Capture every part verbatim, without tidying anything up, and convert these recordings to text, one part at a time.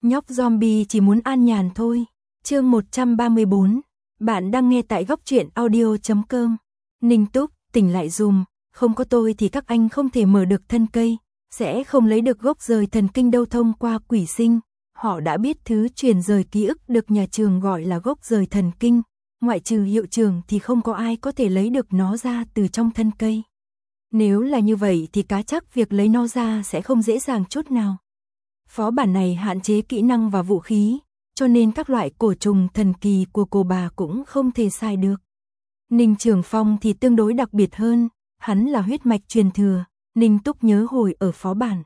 Nhóc zombie chỉ muốn an nhàn thôi. Chương một trăm ba mươi bốn. Bạn đang nghe tại góc truyện audio chấm com. Ninh Túc, tỉnh lại dùm, không có tôi thì các anh không thể mở được thân cây, sẽ không lấy được gốc rời thần kinh đâu. Thông qua quỷ sinh, họ đã biết thứ truyền rời ký ức được nhà trường gọi là gốc rời thần kinh, ngoại trừ hiệu trưởng thì không có ai có thể lấy được nó ra từ trong thân cây. Nếu là như vậy thì cá chắc việc lấy nó ra sẽ không dễ dàng chút nào. Phó bản này hạn chế kỹ năng và vũ khí, cho nên các loại cổ trùng thần kỳ của cô bà cũng không thể xài được. Ninh Trường Phong thì tương đối đặc biệt hơn, hắn là huyết mạch truyền thừa. Ninh Túc nhớ hồi ở phó bản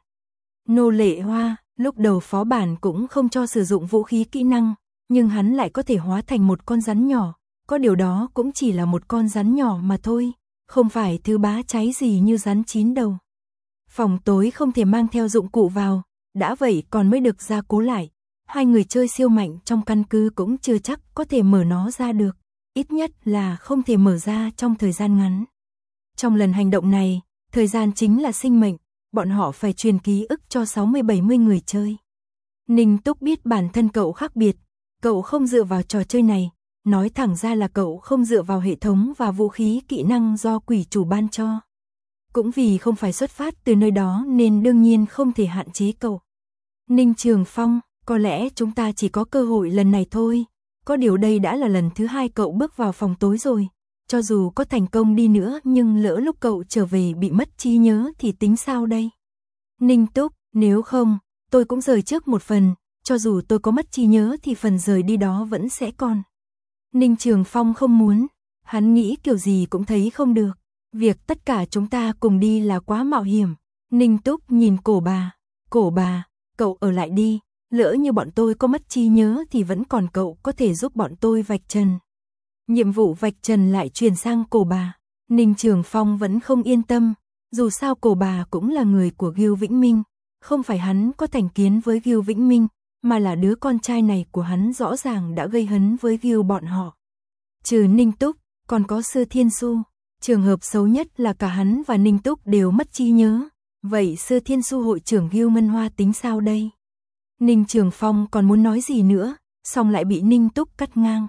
Nô Lệ Hoa, lúc đầu phó bản cũng không cho sử dụng vũ khí kỹ năng, nhưng hắn lại có thể hóa thành một con rắn nhỏ, có điều đó cũng chỉ là một con rắn nhỏ mà thôi, không phải thứ bá cháy gì như rắn chín đầu. Phòng tối không thể mang theo dụng cụ vào, đã vậy còn mới được gia cố lại. Hai người chơi siêu mạnh trong căn cứ cũng chưa chắc có thể mở nó ra được, ít nhất là không thể mở ra trong thời gian ngắn. Trong lần hành động này, thời gian chính là sinh mệnh, bọn họ phải truyền ký ức cho sáu mươi bảy mươi người chơi. Ninh Túc biết bản thân cậu khác biệt, cậu không dựa vào trò chơi này, nói thẳng ra là cậu không dựa vào hệ thống và vũ khí kỹ năng do quỷ chủ ban cho. Cũng vì không phải xuất phát từ nơi đó nên đương nhiên không thể hạn chế cậu. Ninh Trường Phong, có lẽ chúng ta chỉ có cơ hội lần này thôi, có điều đây đã là lần thứ hai cậu bước vào phòng tối rồi. Cho dù có thành công đi nữa nhưng lỡ lúc cậu trở về bị mất trí nhớ thì tính sao đây? Ninh Túc, nếu không, tôi cũng rời trước một phần, cho dù tôi có mất trí nhớ thì phần rời đi đó vẫn sẽ còn. Ninh Trường Phong không muốn, hắn nghĩ kiểu gì cũng thấy không được. Việc tất cả chúng ta cùng đi là quá mạo hiểm. Ninh Túc nhìn cổ bà, cổ bà, cậu ở lại đi, lỡ như bọn tôi có mất trí nhớ thì vẫn còn cậu có thể giúp bọn tôi vạch trần. Nhiệm vụ vạch trần lại truyền sang cổ bà. Ninh Trường Phong vẫn không yên tâm, dù sao cổ bà cũng là người của Gưu Vĩnh Minh, không phải hắn có thành kiến với Gưu Vĩnh Minh, mà là đứa con trai này của hắn rõ ràng đã gây hấn với Gưu bọn họ. Trừ Ninh Túc, còn có Sư Thiên Xu, trường hợp xấu nhất là cả hắn và Ninh Túc đều mất trí nhớ, vậy Sư Thiên Xu hội trưởng Gưu Ngân Hoa tính sao đây? Ninh Trường Phong còn muốn nói gì nữa, xong lại bị Ninh Túc cắt ngang.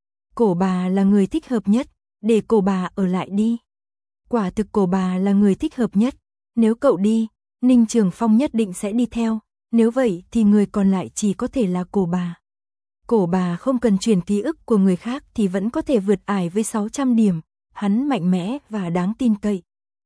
Cổ bà là người thích hợp nhất, để cổ bà ở lại đi. Quả thực cổ bà là người thích hợp nhất, nếu cậu đi, Ninh Trường Phong nhất định sẽ đi theo, nếu vậy thì người còn lại chỉ có thể là cổ bà. Cổ bà không cần truyền ký ức của người khác thì vẫn có thể vượt ải với sáu trăm điểm, hắn mạnh mẽ và đáng tin cậy.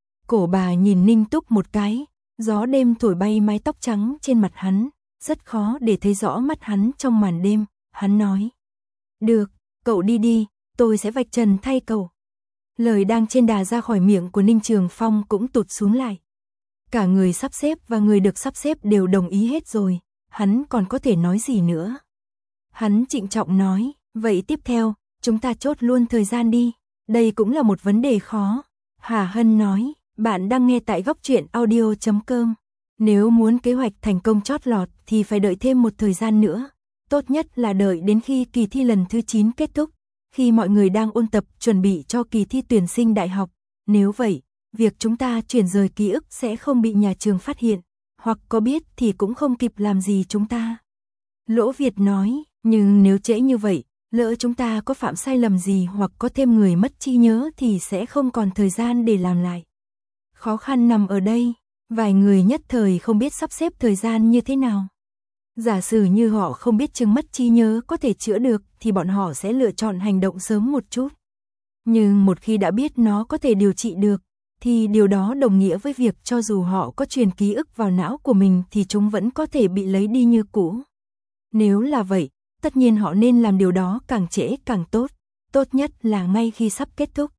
Cổ bà nhìn Ninh Túc một cái, gió đêm thổi bay mái tóc trắng trên mặt hắn, rất khó để thấy rõ mắt hắn trong màn đêm, hắn nói. Được. Cậu đi đi, tôi sẽ vạch trần thay cậu. Lời đang trên đà ra khỏi miệng của Ninh Trường Phong cũng tụt xuống lại. Cả người sắp xếp và người được sắp xếp đều đồng ý hết rồi, hắn còn có thể nói gì nữa. Hắn trịnh trọng nói, vậy tiếp theo, chúng ta chốt luôn thời gian đi, đây cũng là một vấn đề khó. Hà Hân nói, bạn đang nghe tại góc truyện audio chấm com. Nếu muốn kế hoạch thành công chót lọt thì phải đợi thêm một thời gian nữa. Tốt nhất là đợi đến khi kỳ thi lần thứ chín kết thúc, khi mọi người đang ôn tập chuẩn bị cho kỳ thi tuyển sinh đại học. Nếu vậy, việc chúng ta chuyển rời ký ức sẽ không bị nhà trường phát hiện, hoặc có biết thì cũng không kịp làm gì chúng ta. Lỗ Việt nói, nhưng nếu trễ như vậy, lỡ chúng ta có phạm sai lầm gì hoặc có thêm người mất trí nhớ thì sẽ không còn thời gian để làm lại. Khó khăn nằm ở đây, vài người nhất thời không biết sắp xếp thời gian như thế nào. Giả sử như họ không biết chứng mất trí nhớ có thể chữa được thì bọn họ sẽ lựa chọn hành động sớm một chút. Nhưng một khi đã biết nó có thể điều trị được, thì điều đó đồng nghĩa với việc cho dù họ có truyền ký ức vào não của mình thì chúng vẫn có thể bị lấy đi như cũ. Nếu là vậy, tất nhiên họ nên làm điều đó càng trễ càng tốt, tốt nhất là ngay khi sắp kết thúc.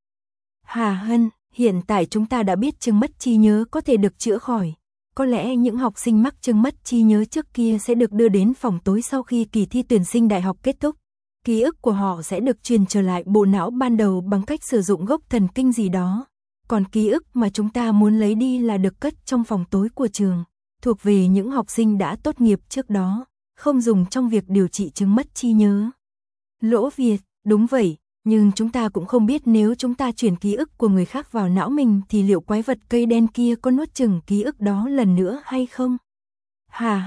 Hà Hân, hiện tại chúng ta đã biết chứng mất trí nhớ có thể được chữa khỏi. Có lẽ những học sinh mắc chứng mất trí nhớ trước kia sẽ được đưa đến phòng tối sau khi kỳ thi tuyển sinh đại học kết thúc. Ký ức của họ sẽ được truyền trở lại bộ não ban đầu bằng cách sử dụng gốc thần kinh gì đó. Còn ký ức mà chúng ta muốn lấy đi là được cất trong phòng tối của trường, thuộc về những học sinh đã tốt nghiệp trước đó, không dùng trong việc điều trị chứng mất trí nhớ. Lỗ Việt, đúng vậy, nhưng chúng ta cũng không biết nếu chúng ta chuyển ký ức của người khác vào não mình thì liệu quái vật cây đen kia có nuốt chửng ký ức đó lần nữa hay không? Hà Hân,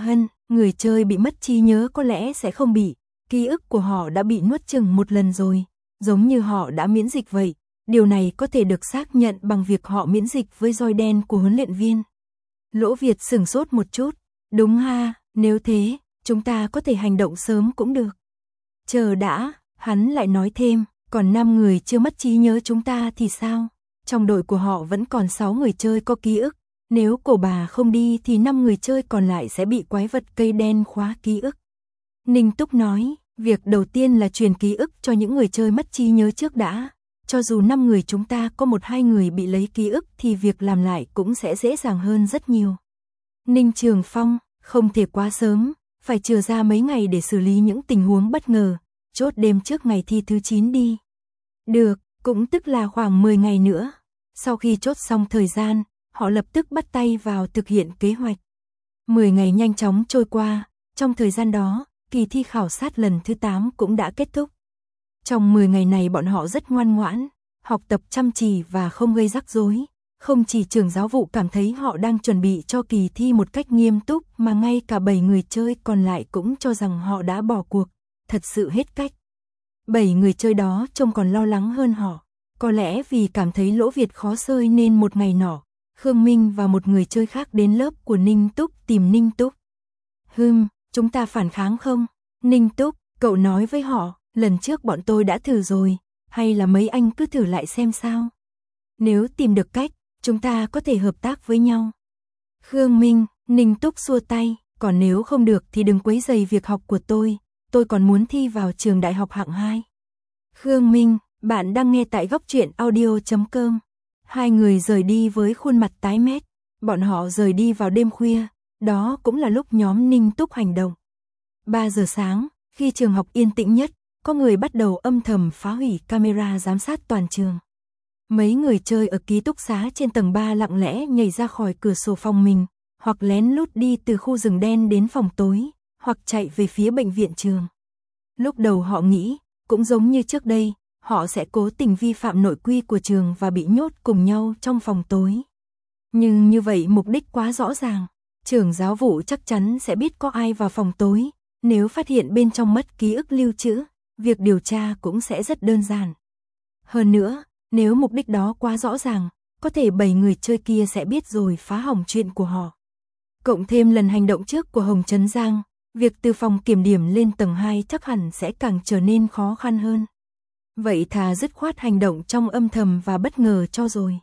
Người chơi bị mất trí nhớ có lẽ sẽ không bị, ký ức của họ đã bị nuốt chửng một lần rồi, giống như họ đã miễn dịch vậy. Điều này có thể được xác nhận bằng việc họ miễn dịch với roi đen của huấn luyện viên. Lỗ Việt sửng sốt một chút. Đúng ha, nếu thế, chúng ta có thể hành động sớm cũng được. Chờ đã, hắn lại nói thêm, còn năm người chưa mất trí nhớ chúng ta thì sao? Trong đội của họ vẫn còn sáu người chơi có ký ức. Nếu cổ bà không đi thì năm người chơi còn lại sẽ bị quái vật cây đen khóa ký ức. Ninh Túc nói, việc đầu tiên là truyền ký ức cho những người chơi mất trí nhớ trước đã. Cho dù năm người chúng ta có một hai người bị lấy ký ức thì việc làm lại cũng sẽ dễ dàng hơn rất nhiều. Ninh Trường Phong, không thể quá sớm, phải chừa ra mấy ngày để xử lý những tình huống bất ngờ, chốt đêm trước ngày thi thứ chín đi. Được, cũng tức là khoảng mười ngày nữa. Sau khi chốt xong thời gian, họ lập tức bắt tay vào thực hiện kế hoạch. mười ngày nhanh chóng trôi qua, trong thời gian đó, kỳ thi khảo sát lần thứ tám cũng đã kết thúc. Trong mười ngày này bọn họ rất ngoan ngoãn, học tập chăm chỉ và không gây rắc rối. Không chỉ trưởng giáo vụ cảm thấy họ đang chuẩn bị cho kỳ thi một cách nghiêm túc mà ngay cả bảy người chơi còn lại cũng cho rằng họ đã bỏ cuộc, thật sự hết cách. Bảy người chơi đó trông còn lo lắng hơn họ, có lẽ vì cảm thấy Lỗ Việt khó sơi nên một ngày nọ, Khương Minh và một người chơi khác đến lớp của Ninh Túc tìm Ninh Túc. Hừm, chúng ta phản kháng không? Ninh Túc, cậu nói với họ, lần trước bọn tôi đã thử rồi, hay là mấy anh cứ thử lại xem sao? Nếu tìm được cách, chúng ta có thể hợp tác với nhau. Khương Minh, Ninh Túc xua tay, còn nếu không được thì đừng quấy rầy việc học của tôi, tôi còn muốn thi vào trường đại học hạng hai. Khương Minh, bạn đang nghe tại góc truyện audio chấm com. Hai người rời đi với khuôn mặt tái mét, bọn họ rời đi vào đêm khuya, đó cũng là lúc nhóm Ninh Túc hành động. ba giờ sáng, khi trường học yên tĩnh nhất, có người bắt đầu âm thầm phá hủy camera giám sát toàn trường. Mấy người chơi ở ký túc xá trên tầng ba lặng lẽ nhảy ra khỏi cửa sổ phòng mình, hoặc lén lút đi từ khu rừng đen đến phòng tối, hoặc chạy về phía bệnh viện trường. Lúc đầu họ nghĩ, cũng giống như trước đây, họ sẽ cố tình vi phạm nội quy của trường và bị nhốt cùng nhau trong phòng tối. Nhưng như vậy mục đích quá rõ ràng, trưởng giáo vụ chắc chắn sẽ biết có ai vào phòng tối, nếu phát hiện bên trong mất ký ức lưu trữ, việc điều tra cũng sẽ rất đơn giản. Hơn nữa, nếu mục đích đó quá rõ ràng, có thể bảy người chơi kia sẽ biết rồi phá hỏng chuyện của họ. Cộng thêm lần hành động trước của Hồng Trấn Giang, việc từ phòng kiểm điểm lên tầng hai chắc hẳn sẽ càng trở nên khó khăn hơn. Vậy thà dứt khoát hành động trong âm thầm và bất ngờ cho rồi.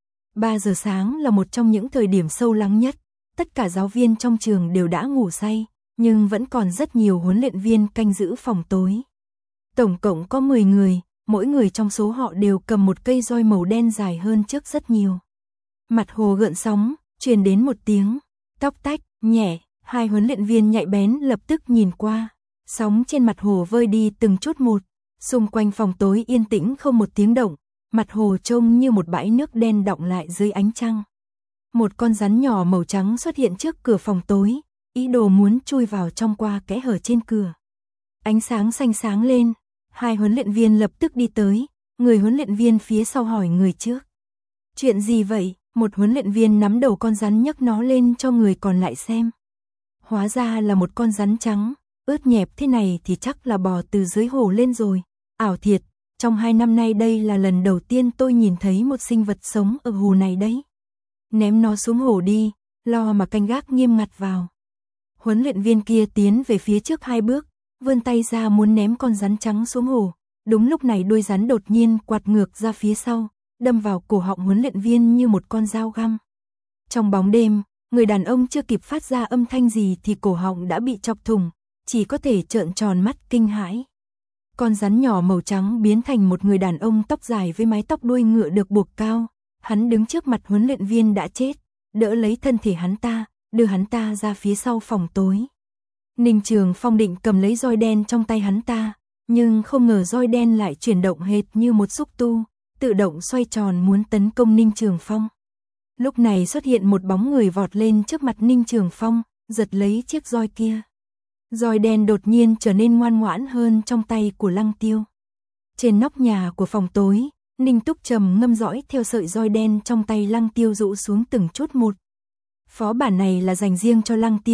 ba giờ sáng là một trong những thời điểm sâu lắng nhất, tất cả giáo viên trong trường đều đã ngủ say, nhưng vẫn còn rất nhiều huấn luyện viên canh giữ phòng tối. Tổng cộng có mười người, mỗi người trong số họ đều cầm một cây roi màu đen dài hơn trước rất nhiều. Mặt hồ gợn sóng, truyền đến một tiếng, tóc tách, nhẹ, hai huấn luyện viên nhạy bén lập tức nhìn qua, sóng trên mặt hồ vơi đi từng chút một, xung quanh phòng tối yên tĩnh không một tiếng động, mặt hồ trông như một bãi nước đen đọng lại dưới ánh trăng. Một con rắn nhỏ màu trắng xuất hiện trước cửa phòng tối, ý đồ muốn chui vào trong qua kẽ hở trên cửa. Ánh sáng xanh sáng lên, hai huấn luyện viên lập tức đi tới, người huấn luyện viên phía sau hỏi người trước. Chuyện gì vậy? Một huấn luyện viên nắm đầu con rắn nhấc nó lên cho người còn lại xem. Hóa ra là một con rắn trắng, ướt nhẹp thế này thì chắc là bò từ dưới hồ lên rồi. Ảo thiệt, trong hai năm nay đây là lần đầu tiên tôi nhìn thấy một sinh vật sống ở hồ này đấy. Ném nó xuống hồ đi, lo mà canh gác nghiêm ngặt vào. Huấn luyện viên kia tiến về phía trước hai bước, vươn tay ra muốn ném con rắn trắng xuống hồ. Đúng lúc này đuôi rắn đột nhiên quạt ngược ra phía sau, đâm vào cổ họng huấn luyện viên như một con dao găm. Trong bóng đêm, người đàn ông chưa kịp phát ra âm thanh gì thì cổ họng đã bị chọc thủng, chỉ có thể trợn tròn mắt kinh hãi. Con rắn nhỏ màu trắng biến thành một người đàn ông tóc dài với mái tóc đuôi ngựa được buộc cao. Hắn đứng trước mặt huấn luyện viên đã chết, đỡ lấy thân thể hắn ta, đưa hắn ta ra phía sau phòng tối. Ninh Trường Phong định cầm lấy roi đen trong tay hắn ta, nhưng không ngờ roi đen lại chuyển động hệt như một xúc tu, tự động xoay tròn muốn tấn công Ninh Trường Phong. Lúc này xuất hiện một bóng người vọt lên trước mặt Ninh Trường Phong, giật lấy chiếc roi kia. Roi đen đột nhiên trở nên ngoan ngoãn hơn trong tay của Lăng Tiêu. Trên nóc nhà của phòng tối, Ninh Túc trầm ngâm dõi theo sợi roi đen trong tay Lăng Tiêu rũ xuống từng chút một. Phó bản này là dành riêng cho Lăng Tiêu,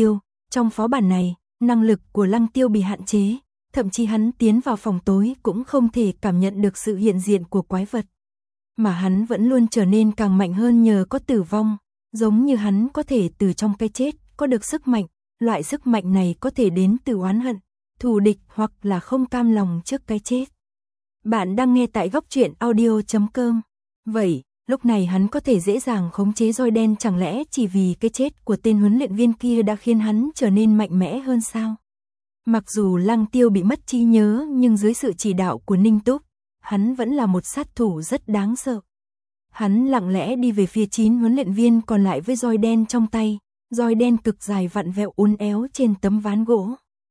Trong phó bản này, năng lực của Lăng Tiêu bị hạn chế, thậm chí hắn tiến vào phòng tối cũng không thể cảm nhận được sự hiện diện của quái vật. Mà hắn vẫn luôn trở nên càng mạnh hơn nhờ có tử vong, giống như hắn có thể từ trong cái chết có được sức mạnh, loại sức mạnh này có thể đến từ oán hận, thù địch hoặc là không cam lòng trước cái chết. Bạn đang nghe tại góc truyện audio chấm com. Vậy, lúc này hắn có thể dễ dàng khống chế roi đen, chẳng lẽ chỉ vì cái chết của tên huấn luyện viên kia đã khiến hắn trở nên mạnh mẽ hơn sao? Mặc dù Lăng Tiêu bị mất trí nhớ nhưng dưới sự chỉ đạo của Ninh Túc, hắn vẫn là một sát thủ rất đáng sợ. Hắn lặng lẽ đi về phía chín huấn luyện viên còn lại với roi đen trong tay, roi đen cực dài vặn vẹo uốn éo trên tấm ván gỗ.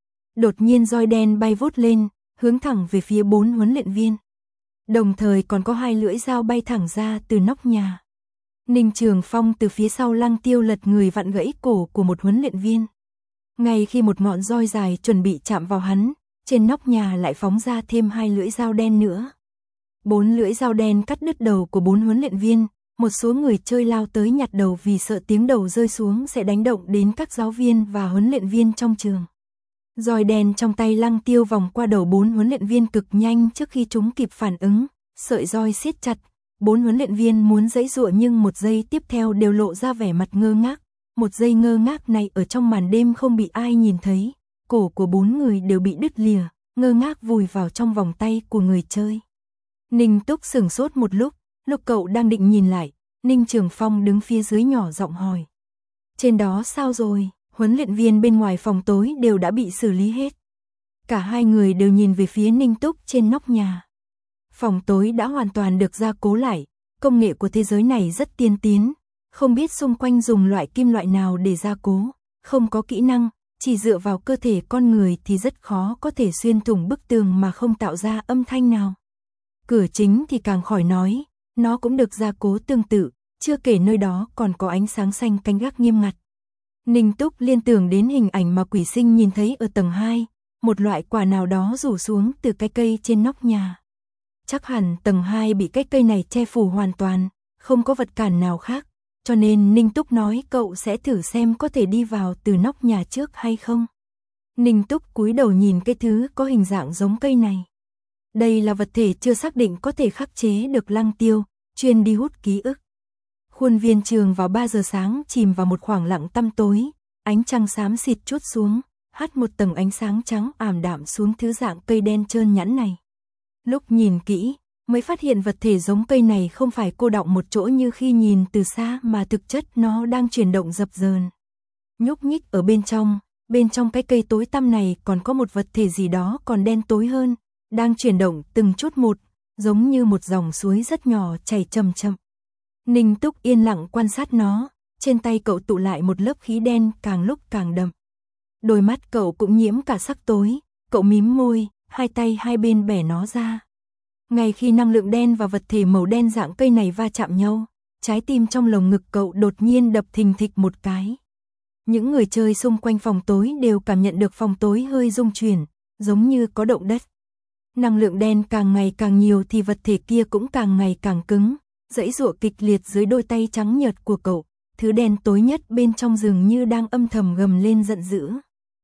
Đột nhiên roi đen bay vút lên, hướng thẳng về phía bốn huấn luyện viên. Đồng thời còn có hai lưỡi dao bay thẳng ra từ nóc nhà. Ninh Trường Phong từ phía sau Lăng Tiêu lật người vặn gãy cổ của một huấn luyện viên. Ngay khi một ngọn roi dài chuẩn bị chạm vào hắn, trên nóc nhà lại phóng ra thêm hai lưỡi dao đen nữa. Bốn lưỡi dao đen cắt đứt đầu của bốn huấn luyện viên, một số người chơi lao tới nhặt đầu vì sợ tiếng đầu rơi xuống sẽ đánh động đến các giáo viên và huấn luyện viên trong trường. Roi đen trong tay Lăng Tiêu vòng qua đầu bốn huấn luyện viên cực nhanh trước khi chúng kịp phản ứng, sợi roi siết chặt, bốn huấn luyện viên muốn giãy giụa nhưng một giây tiếp theo đều lộ ra vẻ mặt ngơ ngác. Một giây ngơ ngác này ở trong màn đêm không bị ai nhìn thấy, cổ của bốn người đều bị đứt lìa, ngơ ngác vùi vào trong vòng tay của người chơi. Ninh Túc sửng sốt một lúc, lúc cậu đang định nhìn lại, Ninh Trường Phong đứng phía dưới nhỏ giọng hỏi. Trên đó sao rồi? Huấn luyện viên bên ngoài phòng tối đều đã bị xử lý hết. Cả hai người đều nhìn về phía Ninh Túc trên nóc nhà. Phòng tối đã hoàn toàn được gia cố lại, công nghệ của thế giới này rất tiên tiến, không biết xung quanh dùng loại kim loại nào để gia cố, không có kỹ năng, chỉ dựa vào cơ thể con người thì rất khó có thể xuyên thủng bức tường mà không tạo ra âm thanh nào. Cửa chính thì càng khỏi nói, nó cũng được gia cố tương tự, chưa kể nơi đó còn có ánh sáng xanh canh gác nghiêm ngặt. Ninh Túc liên tưởng đến hình ảnh mà quỷ sinh nhìn thấy ở tầng hai, một loại quả nào đó rủ xuống từ cái cây trên nóc nhà. Chắc hẳn tầng hai bị cái cây này che phủ hoàn toàn, không có vật cản nào khác, cho nên Ninh Túc nói cậu sẽ thử xem có thể đi vào từ nóc nhà trước hay không. Ninh Túc cúi đầu nhìn cái thứ có hình dạng giống cây này. Đây là vật thể chưa xác định có thể khắc chế được Lăng Tiêu, chuyên đi hút ký ức. Khuôn viên trường vào ba giờ sáng chìm vào một khoảng lặng tăm tối, ánh trăng xám xịt trút xuống, hắt một tầng ánh sáng trắng ảm đạm xuống thứ dạng cây đen trơn nhẵn này. Lúc nhìn kỹ, mới phát hiện vật thể giống cây này không phải cô đọng một chỗ như khi nhìn từ xa mà thực chất nó đang chuyển động dập dờn. Nhúc nhích ở bên trong, bên trong cái cây tối tăm này còn có một vật thể gì đó còn đen tối hơn, đang chuyển động từng chút một, giống như một dòng suối rất nhỏ chảy chậm chậm. Ninh Túc yên lặng quan sát nó, trên tay cậu tụ lại một lớp khí đen càng lúc càng đậm. Đôi mắt cậu cũng nhiễm cả sắc tối, cậu mím môi, hai tay hai bên bẻ nó ra. Ngay khi năng lượng đen và vật thể màu đen dạng cây này va chạm nhau, trái tim trong lồng ngực cậu đột nhiên đập thình thịch một cái. Những người chơi xung quanh phòng tối đều cảm nhận được phòng tối hơi rung chuyển, giống như có động đất. Năng lượng đen càng ngày càng nhiều thì vật thể kia cũng càng ngày càng cứng, giãy giụa kịch liệt dưới đôi tay trắng nhợt của cậu, thứ đen tối nhất bên trong dường như đang âm thầm gầm lên giận dữ.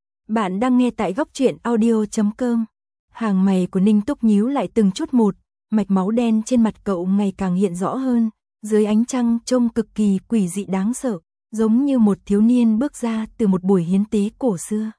Bạn đang nghe tại góc truyện audio chấm com. Hàng mày của Ninh Túc nhíu lại từng chút một, mạch máu đen trên mặt cậu ngày càng hiện rõ hơn, dưới ánh trăng trông cực kỳ quỷ dị đáng sợ, giống như một thiếu niên bước ra từ một buổi hiến tế cổ xưa.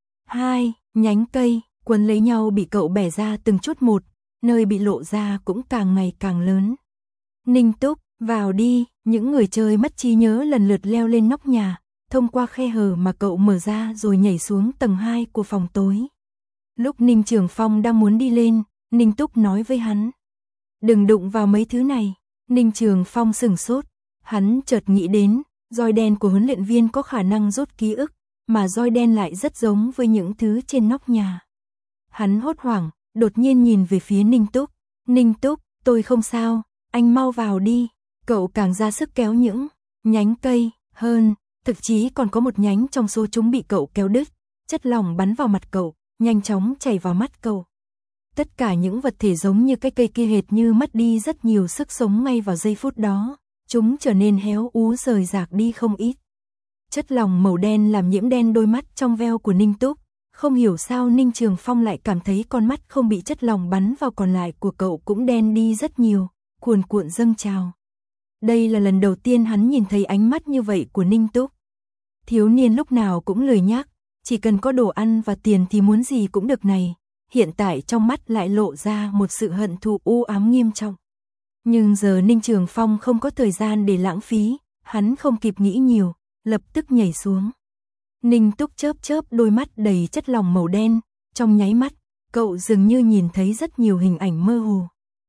Hai nhánh cây quấn lấy nhau bị cậu bẻ ra từng chút một, nơi bị lộ ra cũng càng ngày càng lớn. Ninh Túc, vào đi, những người chơi mất trí nhớ lần lượt leo lên nóc nhà, thông qua khe hở mà cậu mở ra rồi nhảy xuống tầng hai của phòng tối. Lúc Ninh Trường Phong đang muốn đi lên, Ninh Túc nói với hắn. Đừng đụng vào mấy thứ này. Ninh Trường Phong sửng sốt, hắn chợt nghĩ đến, roi đen của huấn luyện viên có khả năng rút ký ức, mà roi đen lại rất giống với những thứ trên nóc nhà. Hắn hốt hoảng, đột nhiên nhìn về phía Ninh Túc. Ninh Túc, tôi không sao, anh mau vào đi. Cậu càng ra sức kéo những nhánh cây, hơn, thực chí còn có một nhánh trong số chúng bị cậu kéo đứt, chất lỏng bắn vào mặt cậu, nhanh chóng chảy vào mắt cậu. Tất cả những vật thể giống như cái cây kia hệt như mất đi rất nhiều sức sống ngay vào giây phút đó, chúng trở nên héo úa rời rạc đi không ít. Chất lỏng màu đen làm nhiễm đen đôi mắt trong veo của Ninh Túc. Không hiểu sao Ninh Trường Phong lại cảm thấy con mắt không bị chất lỏng bắn vào còn lại của cậu cũng đen đi rất nhiều, cuồn cuộn dâng trào. Đây là lần đầu tiên hắn nhìn thấy ánh mắt như vậy của Ninh Túc. Thiếu niên lúc nào cũng lười nhác, chỉ cần có đồ ăn và tiền thì muốn gì cũng được này. Hiện tại trong mắt lại lộ ra một sự hận thù u ám nghiêm trọng. Nhưng giờ Ninh Trường Phong không có thời gian để lãng phí, hắn không kịp nghĩ nhiều, lập tức nhảy xuống. Ninh Túc chớp chớp đôi mắt đầy chất lỏng màu đen, trong nháy mắt, cậu dường như nhìn thấy rất nhiều hình ảnh mơ hồ.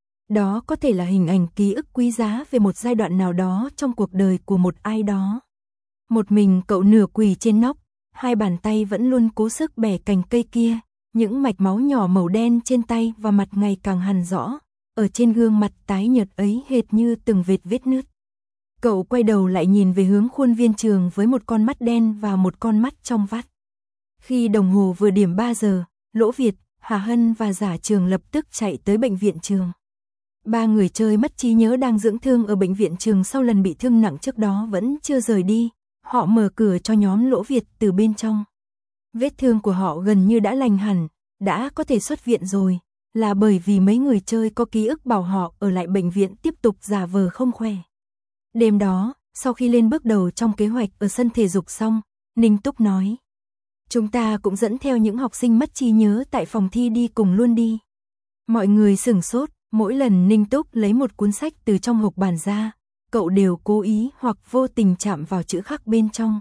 Đó có thể là hình ảnh ký ức quý giá về một giai đoạn nào đó trong cuộc đời của một ai đó. Một mình cậu nửa quỳ trên nóc, hai bàn tay vẫn luôn cố sức bẻ cành cây kia, những mạch máu nhỏ màu đen trên tay và mặt ngày càng hằn rõ, ở trên gương mặt tái nhợt ấy hệt như từng vệt vết nứt. Cậu quay đầu lại nhìn về hướng khuôn viên trường với một con mắt đen và một con mắt trong vắt. Khi đồng hồ vừa điểm ba giờ, Lỗ Việt, Hà Hân và Giả Trường lập tức chạy tới bệnh viện trường. Ba người chơi mất trí nhớ đang dưỡng thương ở bệnh viện trường sau lần bị thương nặng trước đó vẫn chưa rời đi. Họ mở cửa cho nhóm Lỗ Việt từ bên trong. Vết thương của họ gần như đã lành hẳn, đã có thể xuất viện rồi, là bởi vì mấy người chơi có ký ức bảo họ ở lại bệnh viện tiếp tục giả vờ không khỏe. Đêm đó, sau khi lên bước đầu trong kế hoạch ở sân thể dục xong, Ninh Túc nói: chúng ta cũng dẫn theo những học sinh mất trí nhớ tại phòng thi đi cùng luôn đi. Mọi người sửng sốt, mỗi lần Ninh Túc lấy một cuốn sách từ trong hộp bàn ra, cậu đều cố ý hoặc vô tình chạm vào chữ khắc bên trong.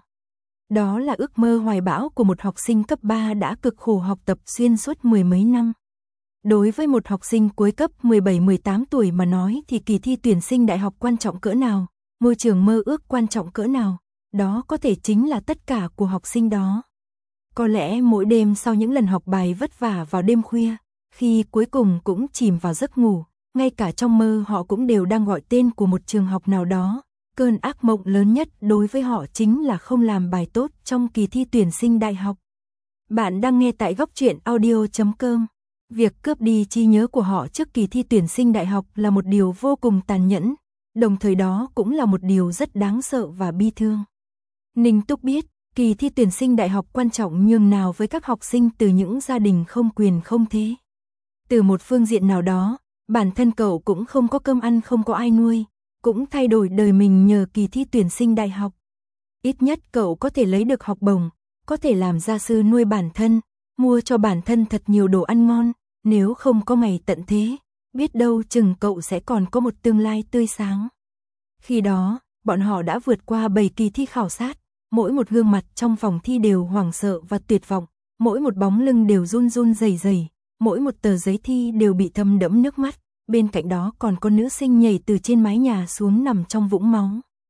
Đó là ước mơ hoài bão của một học sinh cấp ba đã cực khổ học tập xuyên suốt mười mấy năm. Đối với một học sinh cuối cấp mười bảy mười tám tuổi mà nói thì kỳ thi tuyển sinh đại học quan trọng cỡ nào, môi trường mơ ước quan trọng cỡ nào, đó có thể chính là tất cả của học sinh đó. Có lẽ mỗi đêm sau những lần học bài vất vả vào đêm khuya, khi cuối cùng cũng chìm vào giấc ngủ, ngay cả trong mơ họ cũng đều đang gọi tên của một trường học nào đó. Cơn ác mộng lớn nhất đối với họ chính là không làm bài tốt trong kỳ thi tuyển sinh đại học. Bạn đang nghe tại góc truyện audio chấm com. Việc cướp đi trí nhớ của họ trước kỳ thi tuyển sinh đại học là một điều vô cùng tàn nhẫn, đồng thời đó cũng là một điều rất đáng sợ và bi thương. Ninh Túc biết, kỳ thi tuyển sinh đại học quan trọng nhường nào với các học sinh từ những gia đình không quyền không thế. Từ một phương diện nào đó, bản thân cậu cũng không có cơm ăn không có ai nuôi, cũng thay đổi đời mình nhờ kỳ thi tuyển sinh đại học. Ít nhất cậu có thể lấy được học bổng, có thể làm gia sư nuôi bản thân, mua cho bản thân thật nhiều đồ ăn ngon, nếu không có ngày tận thế, biết đâu chừng cậu sẽ còn có một tương lai tươi sáng. Khi đó, bọn họ đã vượt qua bảy kỳ thi khảo sát, mỗi một gương mặt trong phòng thi đều hoảng sợ và tuyệt vọng, mỗi một bóng lưng đều run run rẩy rẩy, mỗi một tờ giấy thi đều bị thấm đẫm nước mắt. Bên cạnh đó còn có nữ sinh nhảy từ trên mái nhà xuống nằm trong vũng máu.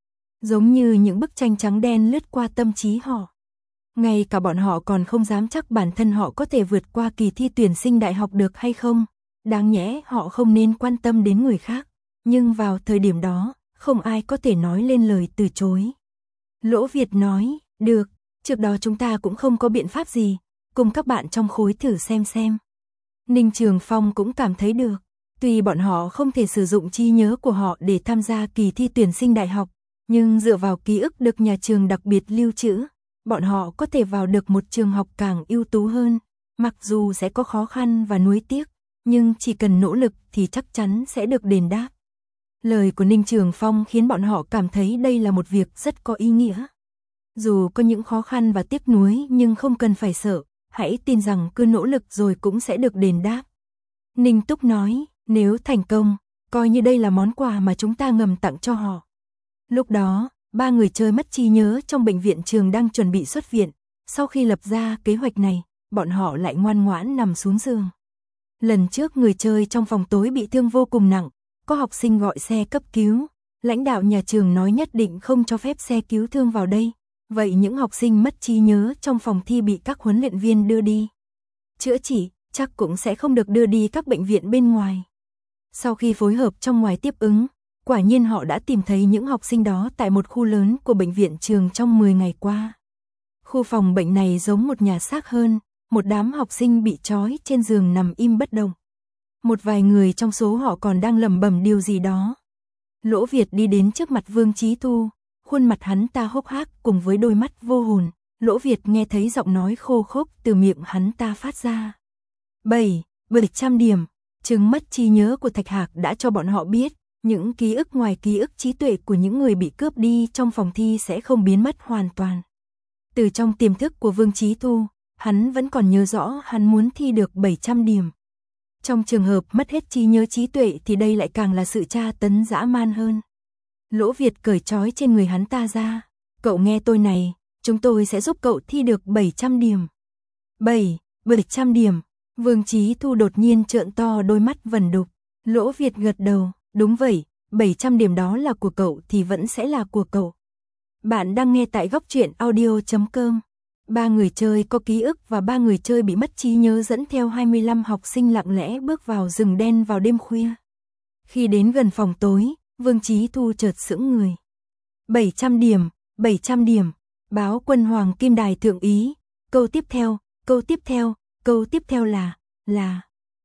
Giống như những bức tranh trắng đen lướt qua tâm trí họ. Ngay cả bọn họ còn không dám chắc bản thân họ có thể vượt qua kỳ thi tuyển sinh đại học được hay không. Đáng nhẽ họ không nên quan tâm đến người khác. Nhưng vào thời điểm đó, không ai có thể nói lên lời từ chối. Lỗ Việt nói, được, trước đó chúng ta cũng không có biện pháp gì, cùng các bạn trong khối thử xem xem. Ninh Trường Phong cũng cảm thấy được. Tuy bọn họ không thể sử dụng trí nhớ của họ để tham gia kỳ thi tuyển sinh đại học, nhưng dựa vào ký ức được nhà trường đặc biệt lưu trữ, bọn họ có thể vào được một trường học càng ưu tú hơn, mặc dù sẽ có khó khăn và nuối tiếc, nhưng chỉ cần nỗ lực thì chắc chắn sẽ được đền đáp. Lời của Ninh Trường Phong khiến bọn họ cảm thấy đây là một việc rất có ý nghĩa. Dù có những khó khăn và tiếc nuối nhưng không cần phải sợ, hãy tin rằng cứ nỗ lực rồi cũng sẽ được đền đáp. Ninh Túc nói, nếu thành công, coi như đây là món quà mà chúng ta ngầm tặng cho họ. Lúc đó, ba người chơi mất trí nhớ trong bệnh viện trường đang chuẩn bị xuất viện. Sau khi lập ra kế hoạch này, bọn họ lại ngoan ngoãn nằm xuống giường. Lần trước người chơi trong phòng tối bị thương vô cùng nặng, có học sinh gọi xe cấp cứu. Lãnh đạo nhà trường nói nhất định không cho phép xe cứu thương vào đây. Vậy những học sinh mất trí nhớ trong phòng thi bị các huấn luyện viên đưa đi chữa trị, chắc cũng sẽ không được đưa đi các bệnh viện bên ngoài. Sau khi phối hợp trong ngoài tiếp ứng, quả nhiên họ đã tìm thấy những học sinh đó tại một khu lớn của bệnh viện trường trong mười ngày qua. Khu phòng bệnh này giống một nhà xác hơn, một đám học sinh bị trói trên giường nằm im bất động. Một vài người trong số họ còn đang lẩm bẩm điều gì đó. Lỗ Việt đi đến trước mặt Vương Chí Thu, khuôn mặt hắn ta hốc hác cùng với đôi mắt vô hồn, Lỗ Việt nghe thấy giọng nói khô khốc từ miệng hắn ta phát ra. bảy, bảy trăm điểm, chứng mất trí nhớ của Thạch Hạc đã cho bọn họ biết, những ký ức ngoài ký ức trí tuệ của những người bị cướp đi trong phòng thi sẽ không biến mất hoàn toàn. Từ trong tiềm thức của Vương Chí Thu, hắn vẫn còn nhớ rõ hắn muốn thi được bảy trăm điểm. Trong trường hợp mất hết trí nhớ trí tuệ thì đây lại càng là sự tra tấn dã man hơn. Lỗ Việt cởi trói trên người hắn ta ra. Cậu nghe tôi này, chúng tôi sẽ giúp cậu thi được bảy trăm điểm. bảy, bảy trăm điểm. Vương Chí Thu đột nhiên trợn to đôi mắt vẩn đục. Lỗ Việt gật đầu, đúng vậy, bảy trăm điểm đó là của cậu thì vẫn sẽ là của cậu. Bạn đang nghe tại góc truyện audio chấm com. Ba người chơi có ký ức và ba người chơi bị mất trí nhớ dẫn theo hai mươi lăm học sinh lặng lẽ bước vào rừng đen vào đêm khuya. Khi đến gần phòng tối, Vương Chí Thu chợt sững người. bảy trăm điểm, bảy trăm điểm, báo quân Hoàng Kim Đài thượng ý, câu tiếp theo, câu tiếp theo, câu tiếp theo là, là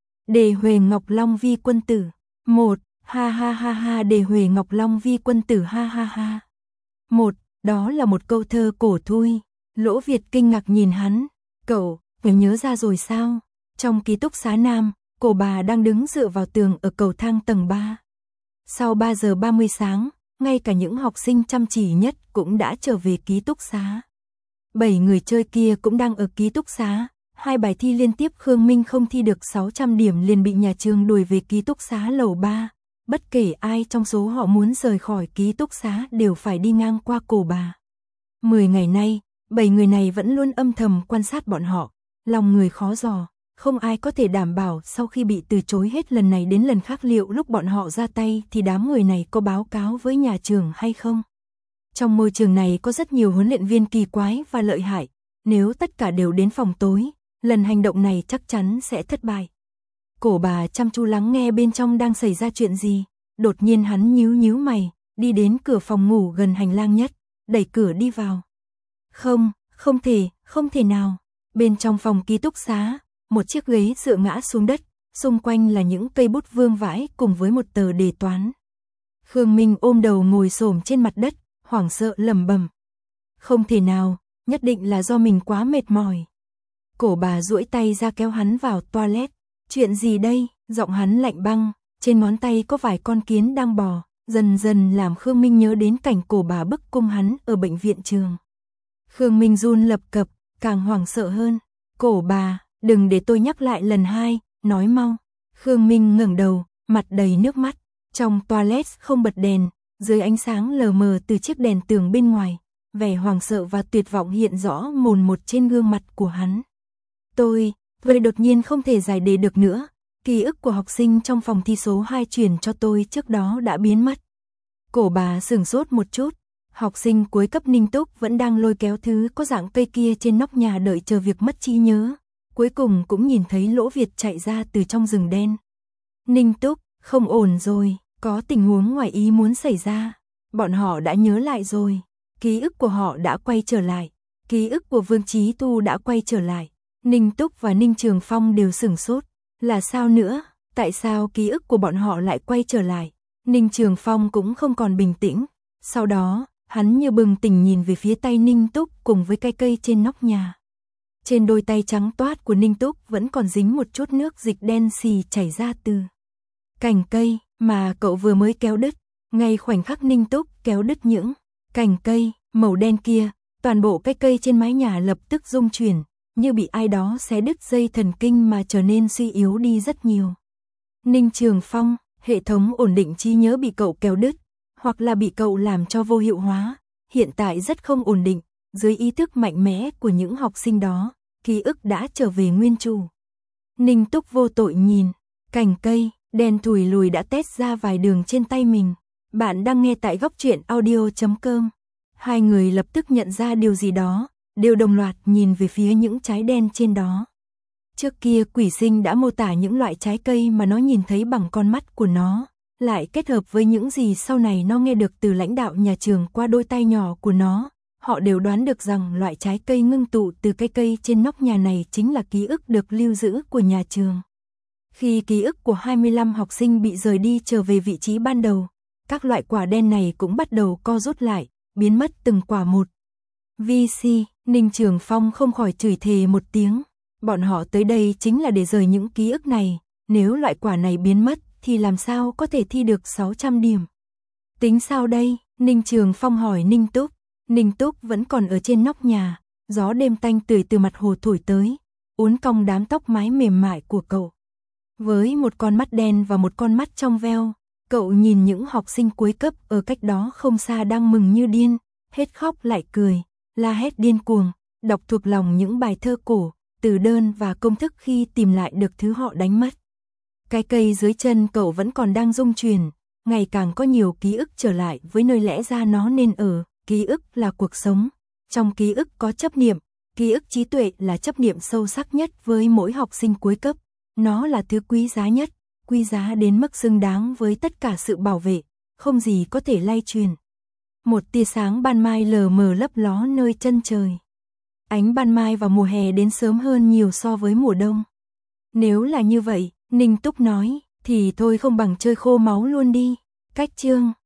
Đề Huệ Ngọc Long Vi quân tử. Một, ha ha ha ha Đề Huệ Ngọc Long Vi quân tử ha ha ha. Một, đó là một câu thơ cổ thui. Lỗ Việt kinh ngạc nhìn hắn, cậu, phải nhớ ra rồi sao? Trong ký túc xá nam, cổ bà đang đứng dựa vào tường ở cầu thang tầng ba. Sau ba giờ ba mươi sáng, ngay cả những học sinh chăm chỉ nhất cũng đã trở về ký túc xá. Bảy người chơi kia cũng đang ở ký túc xá, hai bài thi liên tiếp Khương Minh không thi được sáu trăm điểm liền bị nhà trường đuổi về ký túc xá lầu ba. Bất kể ai trong số họ muốn rời khỏi ký túc xá đều phải đi ngang qua cổ bà. Mười ngày nay, bảy người này vẫn luôn âm thầm quan sát bọn họ, lòng người khó dò, không ai có thể đảm bảo sau khi bị từ chối hết lần này đến lần khác liệu lúc bọn họ ra tay thì đám người này có báo cáo với nhà trường hay không. Trong môi trường này có rất nhiều huấn luyện viên kỳ quái và lợi hại, nếu tất cả đều đến phòng tối, lần hành động này chắc chắn sẽ thất bại. Cổ bà chăm chú lắng nghe bên trong đang xảy ra chuyện gì, đột nhiên hắn nhíu nhíu mày, đi đến cửa phòng ngủ gần hành lang nhất, đẩy cửa đi vào. Không, không thể, không thể nào. Bên trong phòng ký túc xá, một chiếc ghế dựa ngã xuống đất, xung quanh là những cây bút vương vãi cùng với một tờ đề toán. Khương Minh ôm đầu ngồi xổm trên mặt đất, hoảng sợ lẩm bẩm. Không thể nào, nhất định là do mình quá mệt mỏi. Cổ bà duỗi tay ra kéo hắn vào toilet. Chuyện gì đây? Giọng hắn lạnh băng, trên ngón tay có vài con kiến đang bò, dần dần làm Khương Minh nhớ đến cảnh cổ bà bức cung hắn ở bệnh viện trường. Khương Minh run lập cập, càng hoảng sợ hơn. Cổ bà, đừng để tôi nhắc lại lần hai, nói mau. Khương Minh ngẩng đầu, mặt đầy nước mắt. Trong toilet không bật đèn, dưới ánh sáng lờ mờ từ chiếc đèn tường bên ngoài, vẻ hoảng sợ và tuyệt vọng hiện rõ mồn một trên gương mặt của hắn. Tôi, tôi đột nhiên không thể giải đề được nữa. Ký ức của học sinh trong phòng thi số hai truyền cho tôi trước đó đã biến mất. Cổ bà sửng sốt một chút. Học sinh cuối cấp Ninh Túc vẫn đang lôi kéo thứ có dạng cây kia trên nóc nhà đợi chờ việc mất trí nhớ. Cuối cùng cũng nhìn thấy Lỗ Việt chạy ra từ trong rừng đen. Ninh Túc, không ổn rồi, có tình huống ngoài ý muốn xảy ra. Bọn họ đã nhớ lại rồi. Ký ức của họ đã quay trở lại. Ký ức của Vương Chí Thu đã quay trở lại. Ninh Túc và Ninh Trường Phong đều sửng sốt. Là sao nữa? Tại sao ký ức của bọn họ lại quay trở lại? Ninh Trường Phong cũng không còn bình tĩnh. Sau đó, hắn như bừng tỉnh nhìn về phía tay Ninh Túc cùng với cây cây trên nóc nhà. Trên đôi tay trắng toát của Ninh Túc vẫn còn dính một chút nước dịch đen xì chảy ra từ cành cây mà cậu vừa mới kéo đứt. Ngay khoảnh khắc Ninh Túc kéo đứt những cành cây màu đen kia, toàn bộ cây cây trên mái nhà lập tức rung chuyển, như bị ai đó xé đứt dây thần kinh mà trở nên suy yếu đi rất nhiều. Ninh Trường Phong, hệ thống ổn định trí nhớ bị cậu kéo đứt, hoặc là bị cậu làm cho vô hiệu hóa, hiện tại rất không ổn định, dưới ý thức mạnh mẽ của những học sinh đó, ký ức đã trở về nguyên chủ. Ninh Túc vô tội nhìn, cành cây, đen thùi lùi đã tét ra vài đường trên tay mình. Bạn đang nghe tại góc truyện audio chấm com. Hai người lập tức nhận ra điều gì đó, đều đồng loạt nhìn về phía những trái đen trên đó. Trước kia Quỷ Sinh đã mô tả những loại trái cây mà nó nhìn thấy bằng con mắt của nó, lại kết hợp với những gì sau này nó nghe được từ lãnh đạo nhà trường qua đôi tay nhỏ của nó. Họ đều đoán được rằng loại trái cây ngưng tụ từ cây cây trên nóc nhà này chính là ký ức được lưu giữ của nhà trường. Khi ký ức của hai mươi lăm học sinh bị rời đi trở về vị trí ban đầu, các loại quả đen này cũng bắt đầu co rút lại, biến mất từng quả một. vê xê, Ninh Trường Phong không khỏi chửi thề một tiếng. Bọn họ tới đây chính là để rời những ký ức này, nếu loại quả này biến mất thì làm sao có thể thi được sáu trăm điểm. Tính sao đây? Ninh Trường Phong hỏi Ninh Túc. Ninh Túc vẫn còn ở trên nóc nhà, gió đêm tanh tưởi từ mặt hồ thổi tới, uốn cong đám tóc mái mềm mại của cậu. Với một con mắt đen và một con mắt trong veo, cậu nhìn những học sinh cuối cấp ở cách đó không xa đang mừng như điên, hết khóc lại cười, la hét điên cuồng, đọc thuộc lòng những bài thơ cổ, từ đơn và công thức khi tìm lại được thứ họ đánh mất. Cái cây dưới chân cậu vẫn còn đang rung chuyển, ngày càng có nhiều ký ức trở lại với nơi lẽ ra nó nên ở. Ký ức là cuộc sống, trong ký ức có chấp niệm, ký ức trí tuệ là chấp niệm sâu sắc nhất với mỗi học sinh cuối cấp. Nó là thứ quý giá nhất, quý giá đến mức xứng đáng với tất cả sự bảo vệ, không gì có thể lay truyền. Một tia sáng ban mai lờ mờ lấp ló nơi chân trời. Ánh ban mai vào mùa hè đến sớm hơn nhiều so với mùa đông. Nếu là như vậy, Ninh Túc nói, thì thôi không bằng chơi khô máu luôn đi. Cách chương